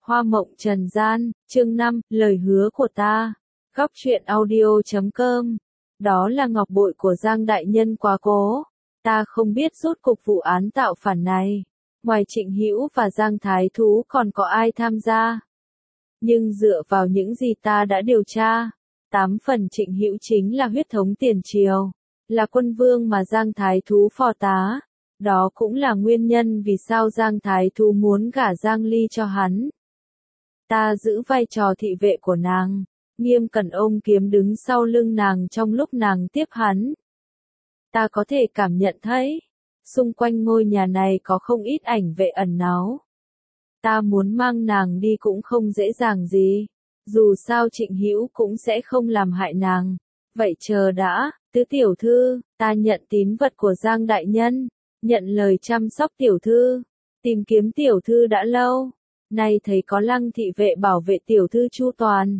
Hoa mộng trần gian, chương 5, lời hứa của ta. Góc truyện audio.com. Đó là ngọc bội của Giang đại nhân quá cố. Ta không biết rốt cục vụ án tạo phản này. Ngoài Trịnh Hữu và Giang Thái Thú còn có ai tham gia. Nhưng dựa vào những gì ta đã điều tra, 8 phần Trịnh Hữu chính là huyết thống tiền triều, là quân vương mà Giang Thái Thú phò tá. Đó cũng là nguyên nhân vì sao Giang Thái Thú muốn gả Giang Ly cho hắn. Ta giữ vai trò thị vệ của nàng, nghiêm cẩn ôm kiếm đứng sau lưng nàng trong lúc nàng tiếp hắn. Ta có thể cảm nhận thấy, xung quanh ngôi nhà này có không ít ảnh vệ ẩn náu. Ta muốn mang nàng đi cũng không dễ dàng gì, dù sao Trịnh Hữu cũng sẽ không làm hại nàng. Vậy chờ đã, tứ tiểu thư, ta nhận tín vật của Giang đại nhân, nhận lời chăm sóc tiểu thư, tìm kiếm tiểu thư đã lâu. Nay thấy có Lăng thị vệ bảo vệ tiểu thư chu toàn.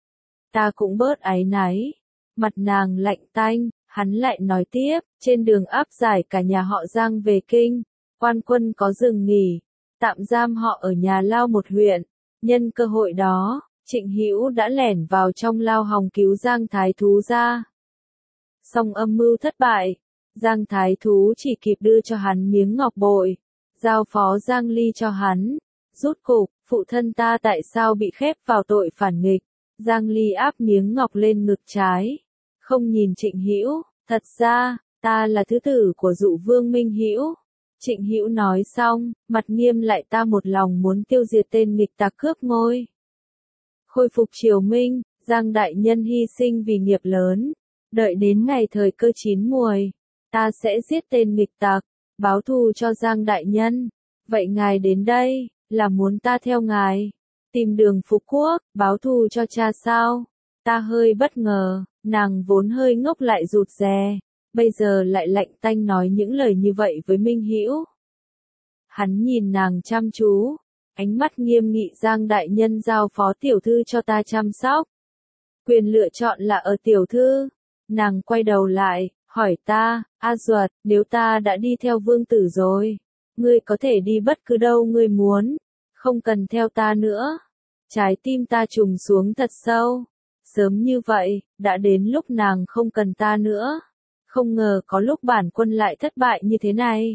Ta cũng bớt áy náy. Mặt nàng lạnh tanh, hắn lại nói tiếp, trên đường áp giải cả nhà họ Giang về kinh, quan quân có dừng nghỉ, tạm giam họ ở nhà lao một huyện. Nhân cơ hội đó, Trịnh Hữu đã lẻn vào trong lao hòng cứu Giang Thái Thú ra. Song âm mưu thất bại, Giang Thái Thú chỉ kịp đưa cho hắn miếng ngọc bội, giao phó Giang Ly cho hắn. Rốt cục, phụ thân ta tại sao bị khép vào tội phản nghịch? Giang Ly áp miếng ngọc lên ngực trái, không nhìn Trịnh Hữu, thật ra, ta là thứ tử của Dụ Vương Minh Hữu. Trịnh Hữu nói xong, mặt nghiêm lại, ta một lòng muốn tiêu diệt tên nghịch tặc cướp ngôi. Khôi phục triều Minh, Giang đại nhân hy sinh vì nghiệp lớn, đợi đến ngày thời cơ chín muồi, ta sẽ giết tên nghịch tặc, báo thù cho Giang đại nhân. Vậy ngài đến đây là muốn ta theo ngài, tìm đường phục quốc, báo thù cho cha sao? Ta hơi bất ngờ, nàng vốn hơi ngốc lại rụt rè, bây giờ lại lạnh tanh nói những lời như vậy với Minh Hữu. Hắn nhìn nàng chăm chú, ánh mắt nghiêm nghị. Giang đại nhân giao phó tiểu thư cho ta chăm sóc. Quyền lựa chọn là ở tiểu thư. Nàng quay đầu lại, hỏi ta, A Duật, nếu ta đã đi theo vương tử rồi, ngươi có thể đi bất cứ đâu ngươi muốn, không cần theo ta nữa. Trái tim ta trùng xuống thật sâu. Sớm như vậy, đã đến lúc nàng không cần ta nữa. Không ngờ có lúc bản quân lại thất bại như thế này.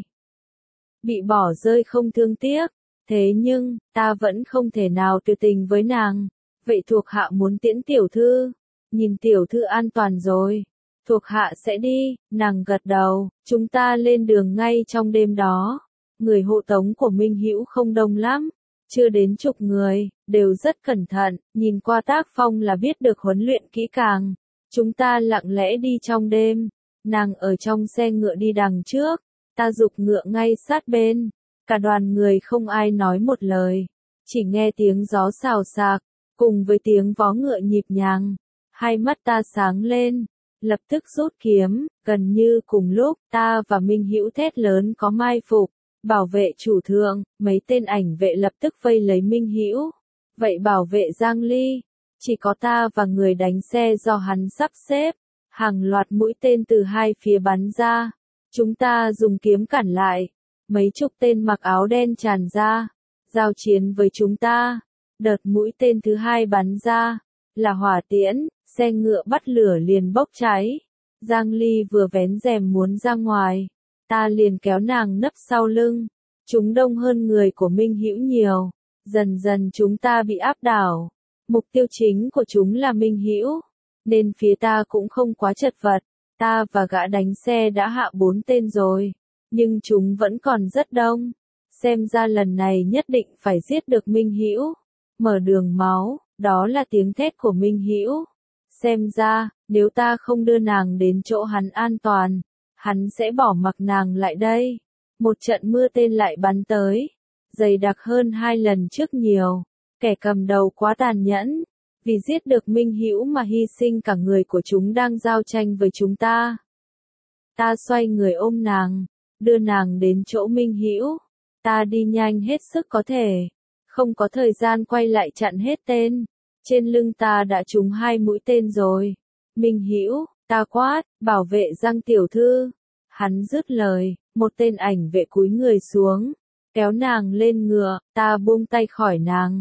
Bị bỏ rơi không thương tiếc. Thế nhưng, ta vẫn không thể nào tuyệt tình với nàng. Vậy thuộc hạ muốn tiễn tiểu thư. Nhìn tiểu thư an toàn rồi, thuộc hạ sẽ đi. Nàng gật đầu. Chúng ta lên đường ngay trong đêm đó. Người hộ tống của Minh Hữu không đông lắm, chưa đến chục người, đều rất cẩn thận, nhìn qua tác phong là biết được huấn luyện kỹ càng. Chúng ta lặng lẽ đi trong đêm, nàng ở trong xe ngựa đi đằng trước, ta giục ngựa ngay sát bên. Cả đoàn người không ai nói một lời, chỉ nghe tiếng gió xào xạc, cùng với tiếng vó ngựa nhịp nhàng. Hai mắt ta sáng lên, lập tức rút kiếm. Gần như cùng lúc, ta và Minh Hữu thét lớn có mai phục. Bảo vệ chủ thượng, mấy tên ảnh vệ lập tức vây lấy Minh Hữu. Vậy bảo vệ Giang Ly, chỉ có ta và người đánh xe do hắn sắp xếp. Hàng loạt mũi tên từ hai phía bắn ra. Chúng ta dùng kiếm cản lại. Mấy chục tên mặc áo đen tràn ra, giao chiến với chúng ta. Đợt mũi tên thứ hai bắn ra, là hỏa tiễn, xe ngựa bắt lửa liền bốc cháy. Giang Ly vừa vén rèm muốn ra ngoài, ta liền kéo nàng nấp sau lưng. Chúng đông hơn người của Minh Hữu nhiều, dần dần chúng ta bị áp đảo. Mục tiêu chính của chúng là Minh Hữu, nên phía ta cũng không quá chật vật. Ta và gã đánh xe đã hạ 4 tên rồi, nhưng chúng vẫn còn rất đông. Xem ra lần này nhất định phải giết được Minh Hữu, mở đường máu. Đó là tiếng thét của Minh Hữu. Xem ra, nếu ta không đưa nàng đến chỗ hắn an toàn, hắn sẽ bỏ mặc nàng lại đây. Một trận mưa tên lại bắn tới, dày đặc hơn 2 lần trước nhiều. Kẻ cầm đầu quá tàn nhẫn, vì giết được Minh Hữu mà hy sinh cả người của chúng đang giao tranh với chúng ta. Ta xoay người ôm nàng, đưa nàng đến chỗ Minh Hữu. Ta đi nhanh hết sức có thể, không có thời gian quay lại chặn hết tên. Trên lưng ta đã trúng 2 mũi tên rồi. Minh Hữu, ta quát, bảo vệ Giang tiểu thư. Hắn dứt lời, một tên ảnh vệ cúi người xuống, kéo nàng lên ngựa. Ta buông tay khỏi nàng,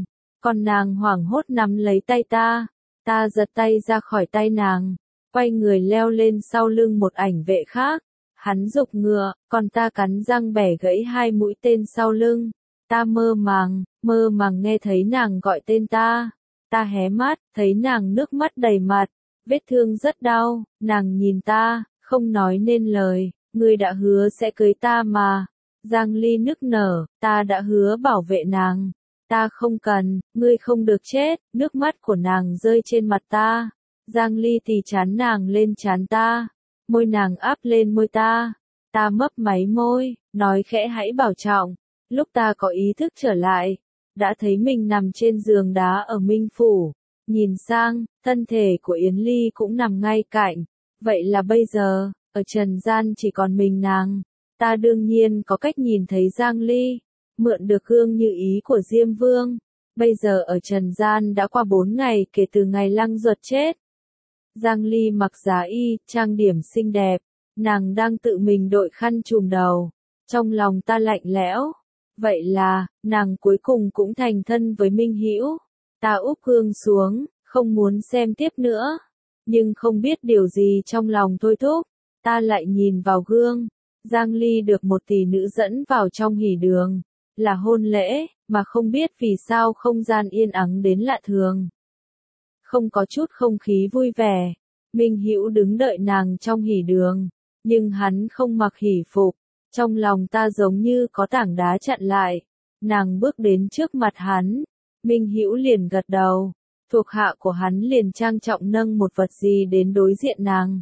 Còn nàng hoảng hốt nắm lấy tay ta. Ta giật tay ra khỏi tay nàng, quay người leo lên sau lưng một ảnh vệ khác. Hắn giục ngựa, còn ta cắn răng bẻ gãy 2 mũi tên sau lưng. Ta mơ màng nghe thấy nàng gọi tên ta. Ta hé mắt, thấy nàng nước mắt đầy mặt, vết thương rất đau, nàng nhìn ta, không nói nên lời, ngươi đã hứa sẽ cưới ta mà. Giang Ly nức nở, ta đã hứa bảo vệ nàng. Ta không cần, ngươi không được chết, nước mắt của nàng rơi trên mặt ta. Giang Ly tì chán nàng lên trán ta, môi nàng áp lên môi ta. Ta mấp máy môi, nói khẽ hãy bảo trọng. Lúc ta có ý thức trở lại, đã thấy mình nằm trên giường đá ở Minh Phủ. Nhìn sang, thân thể của Yến Ly cũng nằm ngay cạnh. Vậy là bây giờ, ở trần gian chỉ còn mình nàng. Ta đương nhiên có cách nhìn thấy Giang Ly, mượn được gương như ý của Diêm Vương. Bây giờ ở trần gian đã qua 4 ngày kể từ ngày Lăng Duật chết. Giang Ly mặc giá y, trang điểm xinh đẹp. Nàng đang tự mình đội khăn trùm đầu. Trong lòng ta lạnh lẽo. Vậy là, nàng cuối cùng cũng thành thân với Minh Hữu. Ta úp gương xuống, không muốn xem tiếp nữa. Nhưng không biết điều gì trong lòng thôi thúc. Ta lại nhìn vào gương. Giang Ly được một tỷ nữ dẫn vào trong hỉ đường. Là hôn lễ, mà không biết vì sao không gian yên ắng đến lạ thường. Không có chút không khí vui vẻ. Minh Hữu đứng đợi nàng trong hỉ đường. Nhưng hắn không mặc hỉ phục. Trong lòng ta giống như có tảng đá chặn lại. Nàng bước đến trước mặt hắn. Minh Hữu liền gật đầu. Thuộc hạ của hắn liền trang trọng nâng một vật gì đến đối diện nàng.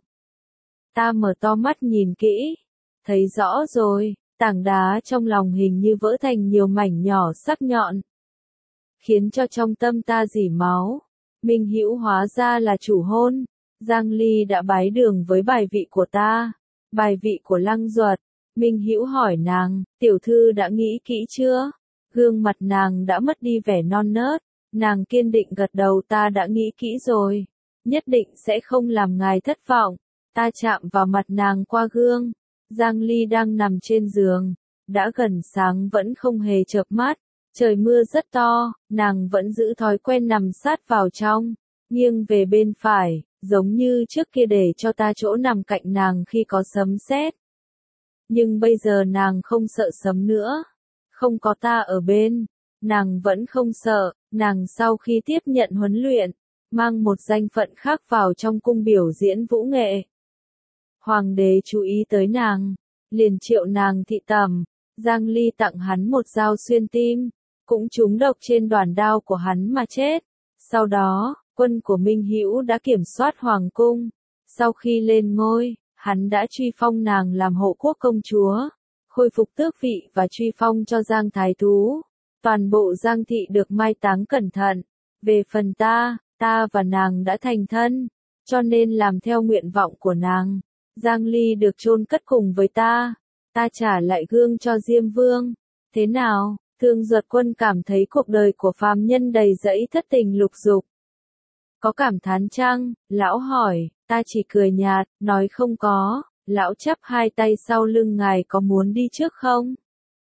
Ta mở to mắt nhìn kỹ. Thấy rõ rồi, tảng đá trong lòng hình như vỡ thành nhiều mảnh nhỏ sắc nhọn. Khiến cho trong tâm ta rỉ máu. Minh Hữu hóa ra là chủ hôn. Giang Ly đã bái đường với bài vị của ta. Bài vị của Lăng Duật. Minh Hữu hỏi nàng, tiểu thư đã nghĩ kỹ chưa? Gương mặt nàng đã mất đi vẻ non nớt. Nàng kiên định gật đầu, ta đã nghĩ kỹ rồi. Nhất định sẽ không làm ngài thất vọng. Ta chạm vào mặt nàng qua gương. Giang Ly đang nằm trên giường. Đã gần sáng vẫn không hề chợp mắt. Trời mưa rất to, nàng vẫn giữ thói quen nằm sát vào trong. Nghiêng về bên phải, giống như trước kia để cho ta chỗ nằm cạnh nàng khi có sấm sét. Nhưng bây giờ nàng không sợ sấm nữa. Không có ta ở bên. Nàng vẫn không sợ. Nàng sau khi tiếp nhận huấn luyện, mang một danh phận khác vào trong cung biểu diễn vũ nghệ. Hoàng đế chú ý tới nàng, liền triệu nàng thị tẩm. Giang Ly tặng hắn một dao xuyên tim, cũng trúng độc trên đoàn đao của hắn mà chết. Sau đó, quân của Minh Hữu đã kiểm soát hoàng cung. Sau khi lên ngôi, hắn đã truy phong nàng làm hộ quốc công chúa, khôi phục tước vị và truy phong cho Giang Thái Thú. Toàn bộ Giang thị được mai táng cẩn thận. Về phần ta và nàng đã thành thân, cho nên làm theo nguyện vọng của nàng. Giang Ly được chôn cất cùng với ta. Ta trả lại gương cho Diêm Vương. Thế nào, Thương Duật Quân cảm thấy cuộc đời của phàm nhân đầy rẫy thất tình lục dục? Có cảm thán chăng? Lão hỏi. Ta chỉ cười nhạt, nói không có. Lão chắp hai tay sau lưng, ngài có muốn đi trước không?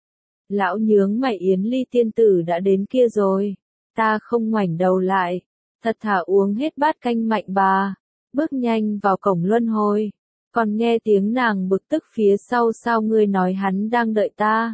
Lão nhướng mày, Yến Ly tiên tử đã đến kia rồi. Ta không ngoảnh đầu lại. Thật thà uống hết bát canh mạnh bà. Bước nhanh vào cổng luân hồi. Còn nghe tiếng nàng bực tức phía sau, sao ngươi nói hắn đang đợi ta?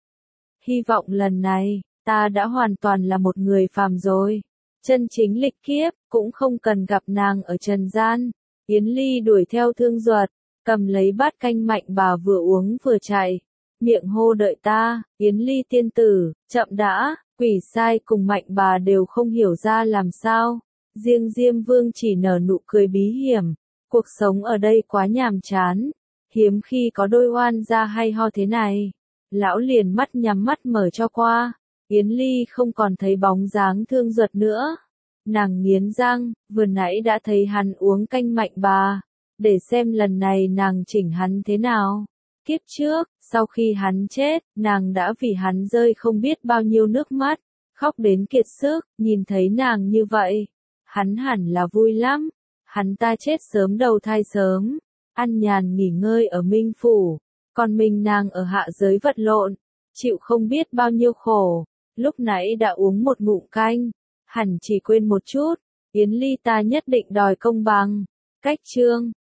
Hy vọng lần này, ta đã hoàn toàn là một người phàm rồi. Chân chính lịch kiếp, cũng không cần gặp nàng ở trần gian. Yến Ly đuổi theo Thương Duật, cầm lấy bát canh mạnh bà vừa uống vừa chạy. Miệng hô đợi ta. Yến Ly tiên tử, chậm đã. Quỷ sai cùng mạnh bà đều không hiểu ra làm sao. Riêng Diêm Vương chỉ nở nụ cười bí hiểm. Cuộc sống ở đây quá nhàm chán. Hiếm khi có đôi oan gia hay ho thế này. Lão liền mắt nhắm mắt mở cho qua. Yến Ly không còn thấy bóng dáng Thương Duật nữa. Nàng nghiến răng, vừa nãy đã thấy hắn uống canh mạnh bà. Để xem lần này nàng chỉnh hắn thế nào. Kiếp trước, sau khi hắn chết, nàng đã vì hắn rơi không biết bao nhiêu nước mắt. Khóc đến kiệt sức, nhìn thấy nàng như vậy. Hắn hẳn là vui lắm. Hắn ta chết sớm đầu thai sớm. Ăn nhàn nghỉ ngơi ở Minh Phủ. Còn mình nàng ở hạ giới vật lộn. Chịu không biết bao nhiêu khổ. Lúc nãy đã uống một ngụm canh. hẳn chỉ quên một chút. Yến Ly ta nhất định đòi công bằng. Cách chương